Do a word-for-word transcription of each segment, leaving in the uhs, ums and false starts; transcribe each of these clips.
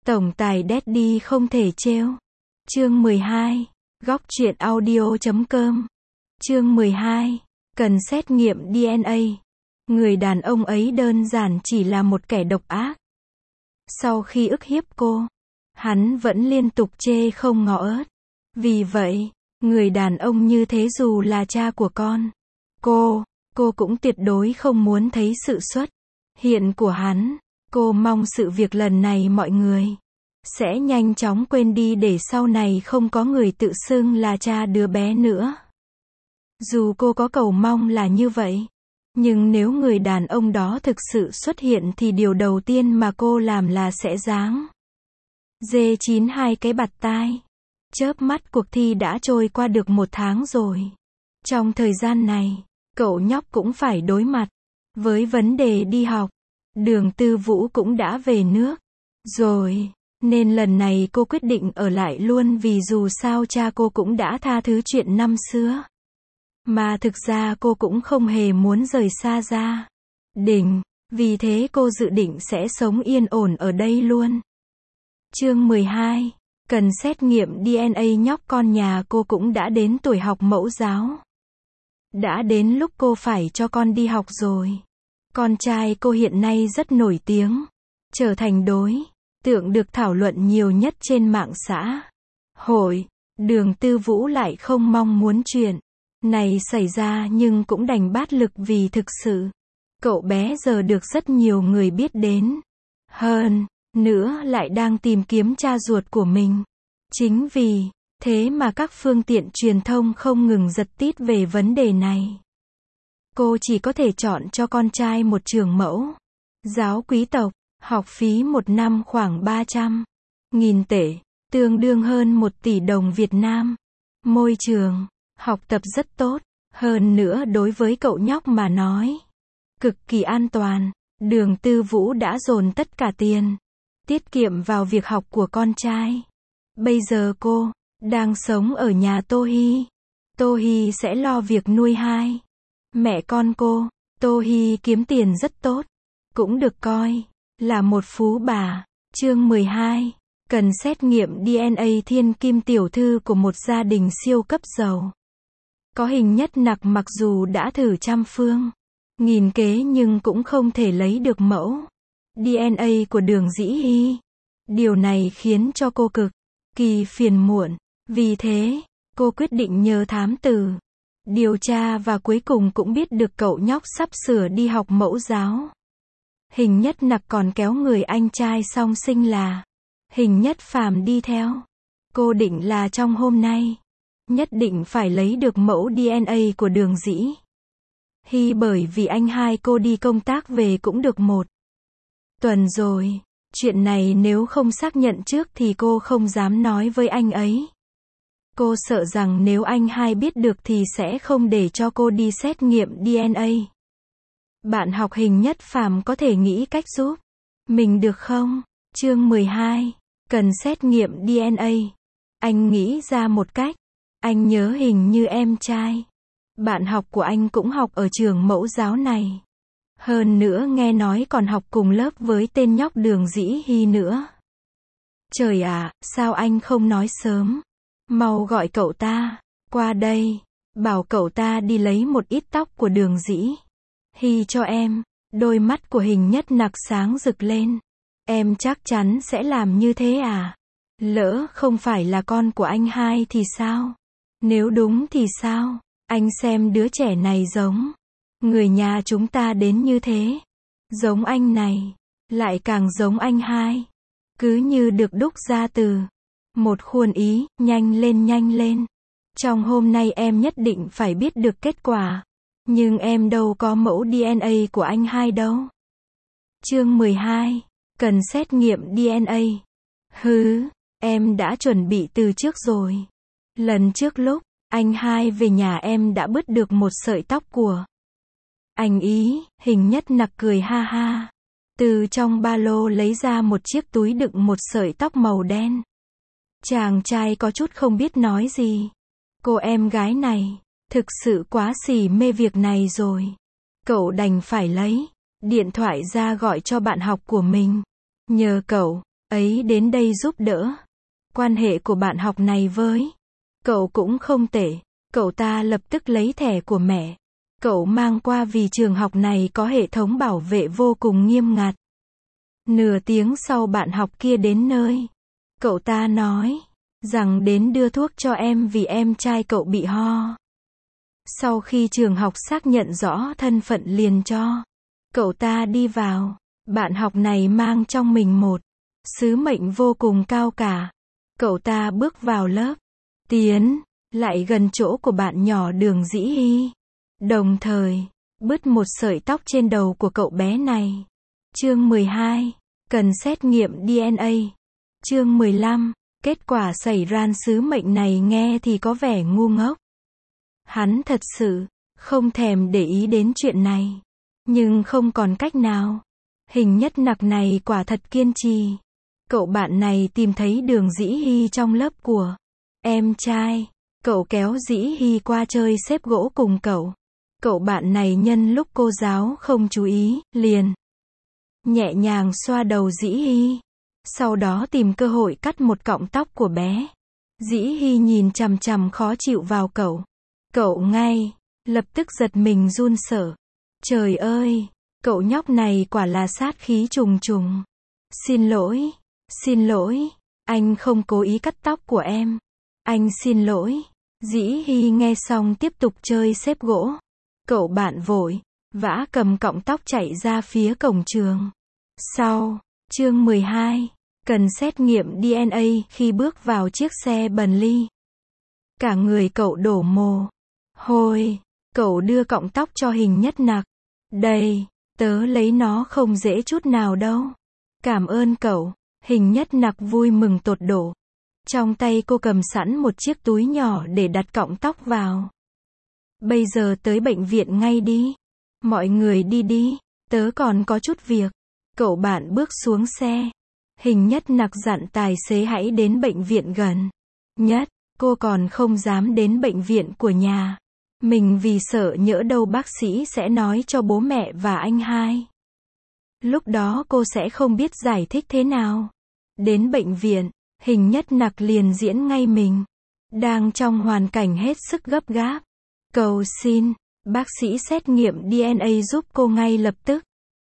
Tổng tài Daddy không thể trêu. Chương mười hai. Góc truyện audio chấm com. Chương mười hai. Cần xét nghiệm đê en a. Người đàn ông ấy đơn giản chỉ là một kẻ độc ác. Sau khi ức hiếp cô, hắn vẫn liên tục chê không ngỏ ớt. Vì vậy, người đàn ông như thế dù là cha của con cô, cô cũng tuyệt đối không muốn thấy sự xuất hiện của hắn. Cô mong sự việc lần này mọi người sẽ nhanh chóng quên đi để sau này không có người tự xưng là cha đứa bé nữa. Dù cô có cầu mong là như vậy, nhưng nếu người đàn ông đó thực sự xuất hiện thì điều đầu tiên mà cô làm là sẽ giáng dê chín hai cái bạt tai. Chớp mắt cuộc thi đã trôi qua được một tháng rồi. Trong thời gian này, cậu nhóc cũng phải đối mặt với vấn đề đi học. Đường Tư Vũ cũng đã về nước rồi, nên lần này cô quyết định ở lại luôn vì dù sao cha cô cũng đã tha thứ chuyện năm xưa. Mà thực ra cô cũng không hề muốn rời xa gia đình, vì thế cô dự định sẽ sống yên ổn ở đây luôn. Chương mười hai. Cần xét nghiệm đê en a. Nhóc con nhà cô cũng đã đến tuổi học mẫu giáo. Đã đến lúc cô phải cho con đi học rồi. Con trai cô hiện nay rất nổi tiếng, trở thành đối tượng được thảo luận nhiều nhất trên mạng xã hội. Đường Tư Vũ lại không mong muốn chuyện này xảy ra nhưng cũng đành bát lực vì thực sự cậu bé giờ được rất nhiều người biết đến. Hơn nữa lại đang tìm kiếm cha ruột của mình. Chính vì thế mà các phương tiện truyền thông không ngừng giật tít về vấn đề này. Cô chỉ có thể chọn cho con trai một trường mẫu giáo quý tộc, học phí một năm khoảng ba trăm nghìn tệ, tương đương hơn một tỷ đồng Việt Nam. Môi trường học tập rất tốt, hơn nữa đối với cậu nhóc mà nói cực kỳ an toàn. Đường Tư Vũ đã dồn tất cả tiền tiết kiệm vào việc học của con trai. Bây giờ cô đang sống ở nhà Tô Hy. Tô Hy sẽ lo việc nuôi hai mẹ con cô. Tô Hy kiếm tiền rất tốt, cũng được coi là một phú bà. Chương mười hai. Cần xét nghiệm đê en a. Thiên kim tiểu thư của một gia đình siêu cấp giàu có hình nhất nặc mặc dù đã thử trăm phương nghìn kế nhưng cũng không thể lấy được mẫu đê en a của Đường Dĩ Hy. Điều này khiến cho cô cực kỳ phiền muộn. Vì thế, cô quyết định nhờ thám tử điều tra và cuối cùng cũng biết được cậu nhóc sắp sửa đi học mẫu giáo. Hình nhất nặc còn kéo người anh trai song sinh là Hình Nhất Phàm đi theo. Cô định là trong hôm nay nhất định phải lấy được mẫu đê en a của Đường Dĩ Hy, bởi vì anh hai cô đi công tác về cũng được một tuần rồi. Chuyện này nếu không xác nhận trước thì cô không dám nói với anh ấy. Cô sợ rằng nếu anh hai biết được thì sẽ không để cho cô đi xét nghiệm đê en a. Bạn học Hình Nhất Phàm có thể nghĩ cách giúp mình được không? Chương mười hai. Cần xét nghiệm đê en a. Anh nghĩ ra một cách. Anh nhớ hình như em trai bạn học của anh cũng học ở trường mẫu giáo này. Hơn nữa nghe nói còn học cùng lớp với tên nhóc Đường Dĩ Hy nữa. Trời ạ, sao anh không nói sớm? Mau gọi cậu ta qua đây, bảo cậu ta đi lấy một ít tóc của Đường Dĩ Hy cho em. Đôi mắt của Hình Nhất nặc sáng rực lên. Em chắc chắn sẽ làm như thế à? Lỡ không phải là con của anh hai thì sao? Nếu đúng thì sao? Anh xem đứa trẻ này giống người nhà chúng ta đến như thế. Giống anh này, lại càng giống anh hai. Cứ như được đúc ra từ một khuôn ý. Nhanh lên nhanh lên. Trong hôm nay em nhất định phải biết được kết quả. Nhưng em đâu có mẫu đê en a của anh hai đâu. Chương mười hai. Cần xét nghiệm đê en a. Hứ, em đã chuẩn bị từ trước rồi. Lần trước lúc anh hai về nhà em đã bứt được một sợi tóc của anh ý. Hình Nhất nặc cười ha ha. Từ trong ba lô lấy ra một chiếc túi đựng một sợi tóc màu đen. Chàng trai có chút không biết nói gì. Cô em gái này thực sự quá xỉ mê việc này rồi. Cậu đành phải lấy điện thoại ra gọi cho bạn học của mình. Nhờ cậu ấy đến đây giúp đỡ. Quan hệ của bạn học này với cậu cũng không tệ. Cậu ta lập tức lấy thẻ của mẹ cậu mang qua vì trường học này có hệ thống bảo vệ vô cùng nghiêm ngặt. Nửa tiếng sau bạn học kia đến nơi. Cậu ta nói rằng đến đưa thuốc cho em vì em trai cậu bị ho. Sau khi trường học xác nhận rõ thân phận liền cho cậu ta đi vào. Bạn học này mang trong mình một sứ mệnh vô cùng cao cả. Cậu ta bước vào lớp, tiến lại gần chỗ của bạn nhỏ Đường Dĩ Hy, đồng thời bứt một sợi tóc trên đầu của cậu bé này. Chương mười hai, cần xét nghiệm đê en a. Chương mười lăm, kết quả xảy ra. Sứ mệnh này nghe thì có vẻ ngu ngốc. Hắn thật sự không thèm để ý đến chuyện này, nhưng không còn cách nào. Hình Nhất Nặc này quả thật kiên trì. Cậu bạn này tìm thấy Đường Dĩ Hy trong lớp của em trai. Cậu kéo Dĩ Hy qua chơi xếp gỗ cùng cậu. Cậu bạn này nhân lúc cô giáo không chú ý, liền nhẹ nhàng xoa đầu Dĩ Hy. Sau đó tìm cơ hội cắt một cọng tóc của bé. Dĩ Hy nhìn chằm chằm khó chịu vào cậu. Cậu ngay lập tức giật mình run sợ. Trời ơi, cậu nhóc này quả là sát khí trùng trùng. Xin lỗi, xin lỗi, anh không cố ý cắt tóc của em. Anh xin lỗi. Dĩ Hy nghe xong tiếp tục chơi xếp gỗ. Cậu bạn vội vã cầm cọng tóc chạy ra phía cổng trường. Sau, chương mười hai, cần xét nghiệm đê en a. Khi bước vào chiếc xe Bentley, cả người cậu đổ mồ hôi. Cậu đưa cọng tóc cho Hình Nhất Nặc. Đây, tớ lấy nó không dễ chút nào đâu. Cảm ơn cậu. Hình Nhất Nặc vui mừng tột độ. Trong tay cô cầm sẵn một chiếc túi nhỏ để đặt cọng tóc vào. Bây giờ tới bệnh viện ngay đi. Mọi người đi đi, tớ còn có chút việc. Cậu bạn bước xuống xe. Hình Nhất Nặc dặn tài xế hãy đến bệnh viện gần nhất. Cô còn không dám đến bệnh viện của nhà mình vì sợ nhỡ đâu bác sĩ sẽ nói cho bố mẹ và anh hai. Lúc đó cô sẽ không biết giải thích thế nào. Đến bệnh viện, Hình Nhất Nặc liền diễn ngay mình đang trong hoàn cảnh hết sức gấp gáp. Cầu xin bác sĩ xét nghiệm đê en a giúp cô ngay lập tức.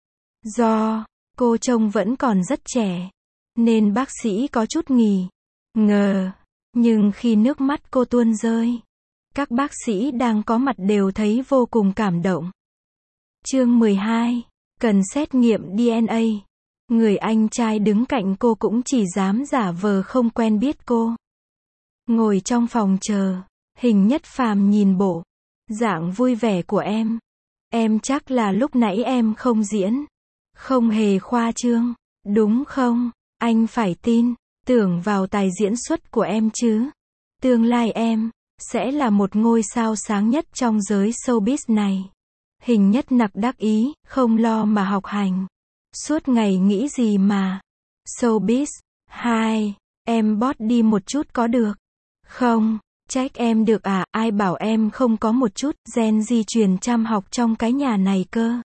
Do cô trông vẫn còn rất trẻ, nên bác sĩ có chút nghi ngờ. Nhưng khi nước mắt cô tuôn rơi, các bác sĩ đang có mặt đều thấy vô cùng cảm động. Chương mười hai, cần xét nghiệm đê en a. Người anh trai đứng cạnh cô cũng chỉ dám giả vờ không quen biết cô. Ngồi trong phòng chờ, Hình Nhất Phàm nhìn bộ dạng vui vẻ của em. Em chắc là lúc nãy em không diễn, không hề khoa trương, đúng không? Anh phải tin tưởng vào tài diễn xuất của em chứ. Tương lai em sẽ là một ngôi sao sáng nhất trong giới showbiz này. Hình Nhất Nặc đắc ý, không lo mà học hành. Suốt ngày nghĩ gì mà showbiz. Hai, em bót đi một chút có được không? Trách em được à? Ai bảo em không có một chút gen di truyền chăm học trong cái nhà này cơ.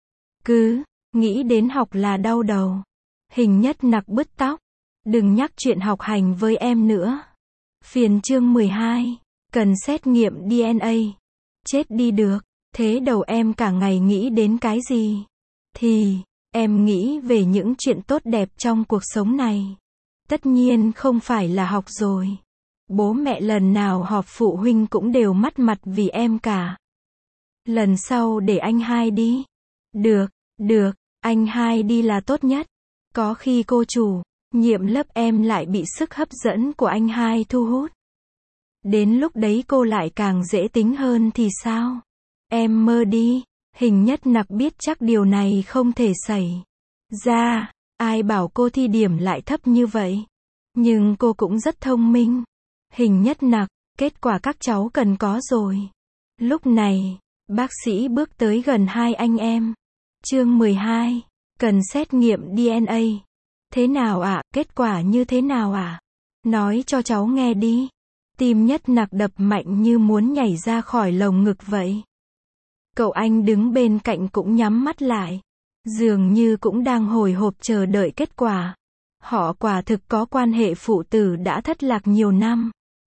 Cứ nghĩ đến học là đau đầu. Hình Nhất Nặc bứt tóc. Đừng nhắc chuyện học hành với em nữa. Phiền. Chương mười hai, cần xét nghiệm đê en a. Chết đi được. Thế đầu em cả ngày nghĩ đến cái gì? Thì em nghĩ về những chuyện tốt đẹp trong cuộc sống này. Tất nhiên không phải là học rồi. Bố mẹ lần nào họp phụ huynh cũng đều mắt mặt vì em cả. Lần sau để anh hai đi. Được, được, anh hai đi là tốt nhất. Có khi cô chủ nhiệm lớp em lại bị sức hấp dẫn của anh hai thu hút. Đến lúc đấy cô lại càng dễ tính hơn thì sao? Em mơ đi. Hình Nhất Nặc biết chắc điều này không thể xảy ra. Ai bảo cô thi điểm lại thấp như vậy? Nhưng cô cũng rất thông minh. Hình Nhất Nặc, kết quả các cháu cần có rồi. Lúc này, bác sĩ bước tới gần hai anh em. Chương mười hai, cần xét nghiệm đê en a. Thế nào ạ? À? Kết quả như thế nào ạ? À? Nói cho cháu nghe đi. Tim Nhất Nặc đập mạnh như muốn nhảy ra khỏi lồng ngực vậy. Cậu anh đứng bên cạnh cũng nhắm mắt lại. Dường như cũng đang hồi hộp chờ đợi kết quả. Họ quả thực có quan hệ phụ tử đã thất lạc nhiều năm.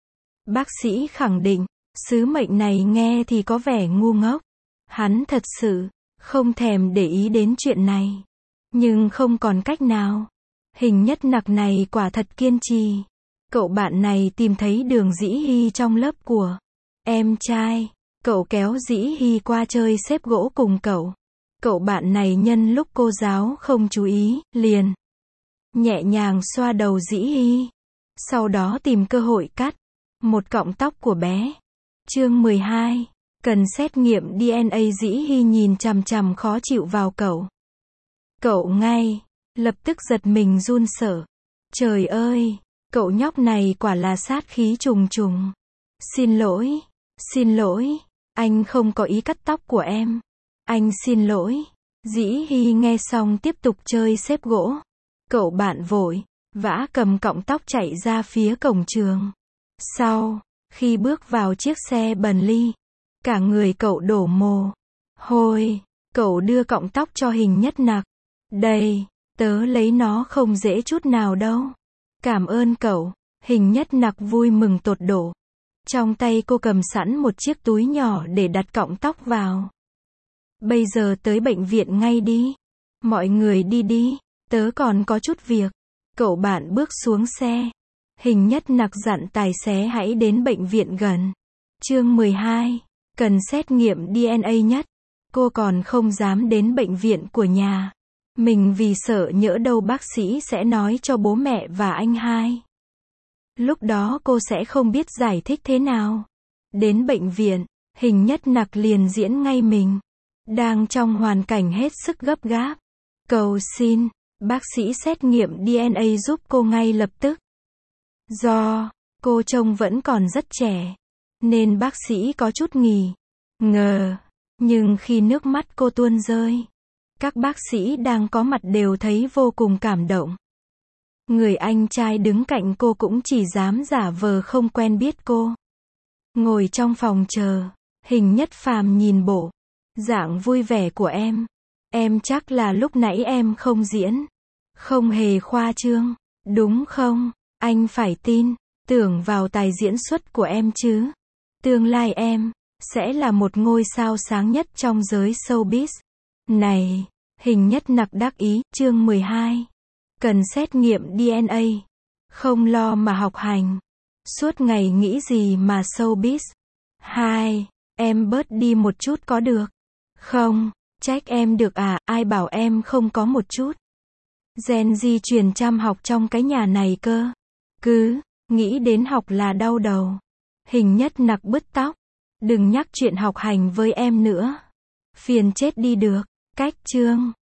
Bác sĩ khẳng định, sứ mệnh này nghe thì có vẻ ngu ngốc. Hắn thật sự không thèm để ý đến chuyện này. Nhưng không còn cách nào. Hình nhất nặc này quả thật kiên trì. Cậu bạn này tìm thấy Đường Dĩ Hy trong lớp của em trai. Cậu kéo Dĩ Hy qua chơi xếp gỗ cùng cậu. Cậu bạn này nhân lúc cô giáo không chú ý, liền nhẹ nhàng xoa đầu Dĩ Hy. Sau đó tìm cơ hội cắt một cọng tóc của bé. Chương mười hai. Cần xét nghiệm đê en a. Dĩ Hy nhìn chằm chằm khó chịu vào cậu. Cậu ngay lập tức giật mình run sợ. Trời ơi, cậu nhóc này quả là sát khí trùng trùng. Xin lỗi, xin lỗi, anh không có ý cắt tóc của em. Anh xin lỗi. Dĩ Hy nghe xong tiếp tục chơi xếp gỗ. Cậu bạn vội vã cầm cọng tóc chạy ra phía cổng trường. Sau khi bước vào chiếc xe Bentley, cả người cậu đổ mồ hôi. Cậu đưa cọng tóc cho Hình Nhất Nặc. Đây, tớ lấy nó không dễ chút nào đâu. Cảm ơn cậu. Hình Nhất Nặc vui mừng tột độ. Trong tay cô cầm sẵn một chiếc túi nhỏ để đặt cọng tóc vào. Bây giờ tới bệnh viện ngay đi. Mọi người đi đi, tớ còn có chút việc. Cậu bạn bước xuống xe. Hình Nhất Nặc dặn tài xế hãy đến bệnh viện gần. Chương mười hai. Cần xét nghiệm đê en a nhất. Cô còn không dám đến bệnh viện của nhà mình vì sợ nhỡ đâu bác sĩ sẽ nói cho bố mẹ và anh hai. Lúc đó cô sẽ không biết giải thích thế nào. Đến bệnh viện, Hình Nhất Nặc liền diễn ngay mình. Đang trong hoàn cảnh hết sức gấp gáp. Cầu xin, bác sĩ xét nghiệm đê en a giúp cô ngay lập tức. Do cô trông vẫn còn rất trẻ, nên bác sĩ có chút nghỉ ngờ. Nhưng khi nước mắt cô tuôn rơi, các bác sĩ đang có mặt đều thấy vô cùng cảm động. Người anh trai đứng cạnh cô cũng chỉ dám giả vờ không quen biết cô. Ngồi trong phòng chờ, Hình Nhất Phàm nhìn bộ dạng vui vẻ của em. Em chắc là lúc nãy em không diễn, không hề khoa trương, đúng không? Anh phải tin tưởng vào tài diễn xuất của em chứ. Tương lai em sẽ là một ngôi sao sáng nhất trong giới showbiz này. Hình Nhất Nặc đắc ý. Chương mười hai. Cần xét nghiệm đê en a. Không lo mà học hành. Suốt ngày nghĩ gì mà showbiz. Hai. Em bớt đi một chút có được không? Trách em được à? Ai bảo em không có một chút gen di truyền chăm học trong cái nhà này cơ. Cứ nghĩ đến học là đau đầu. Hình Nhất Nặc bứt tóc. Đừng nhắc chuyện học hành với em nữa. Phiền chết đi được. Cách chương